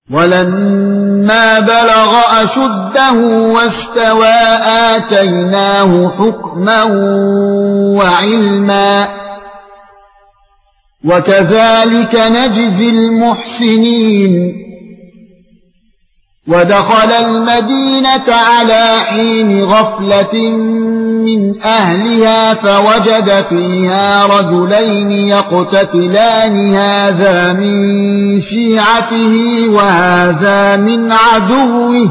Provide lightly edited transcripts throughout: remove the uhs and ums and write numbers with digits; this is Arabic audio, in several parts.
ولما بلغ أشده واستوى آتيناه حكما وعلما وكذلك نجزي المحسنين ودخل المدينة على حين غفلة من أهلها فوجد فيها رجلين يقتتلان هذا من شيعته وهذا من عدوه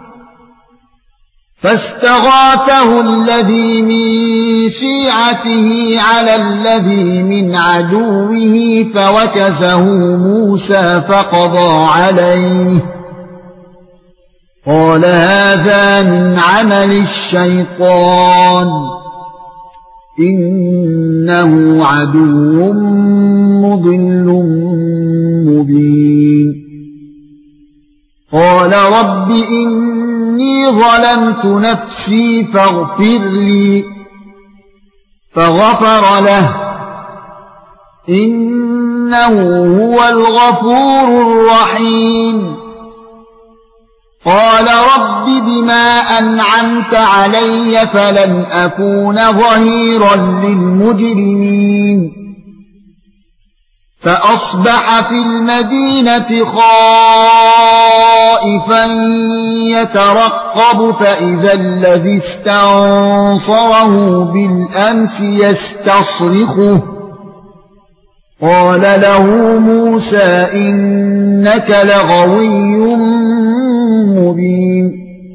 فاستغاثه الذي من شيعته على الذي من عدوه فوكزه موسى فقضى عليه قال هذا من عمل الشيطان إنه عدو مضل مبين قال رب إني ظلمت نفسي فاغفر لي فغفر له إنه هو الغفور الرحيم قال رب بما أنعمت علي فلن أكون ظهيرا للمجرمين فأصبح في المدينة خائفا يترقب فإذا الذي استنصره بالأمس يستصرخه قال له موسى إنك لغوي مبين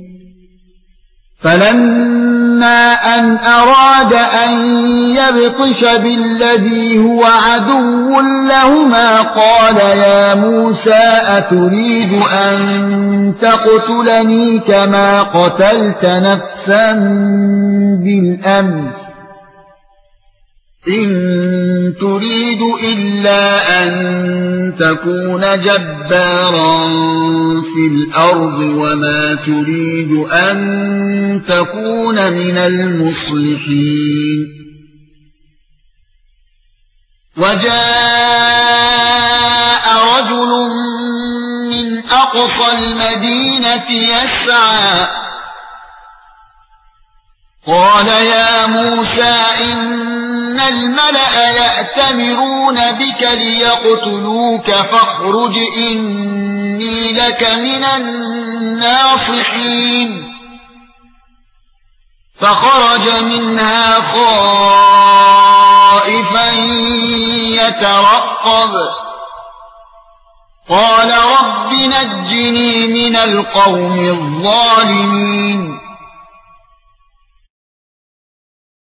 فلما أن أراد أن يبطش بالذي هو عدو لهما قال يا موسى أتريد أن تقتلني كما قتلت نفسا بالأمس إن تريد إلا أن تكون جبارا في الأرض وما تريد أن تكون من المصلحين وجاء رجل من أقصى المدينة يسعى قال يا موسى إن الملأ يأتمرون بك ليقتلوك فاخرج إني لك من الناصحين فخرج منها خائفا يترقب قال رب نجني من القوم الظالمين